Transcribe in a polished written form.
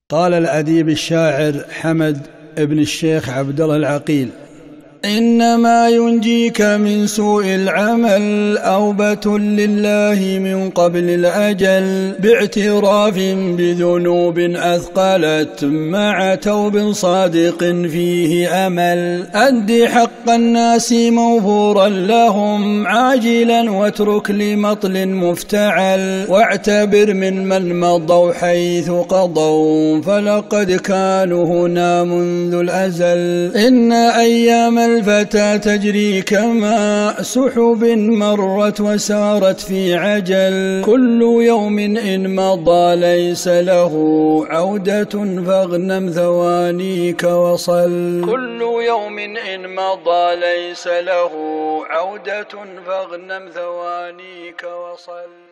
قال الأديب الشاعر حمد ابن الشيخ عبد الله العقيل: إنما ينجيك من سوء العمل أوبة لله من قبل الأجل، باعتراف بذنوب أثقلت مع توب صادق فيه أمل. أد حق الناس موفورا لهم عاجلا، واترك لمطل مفتعل، واعتبر من مضوا حيث قضوا، فلقد كانوا هنا منذ الأزل. إن أيام الفتى تجري كما سحب مرت وسارت في عجل، كل يوم إن مضى ليس له عودة، فاغنم ثوانيك وصل. كل يوم إن مضى ليس له عودة، فاغنم ثوانيك وصل.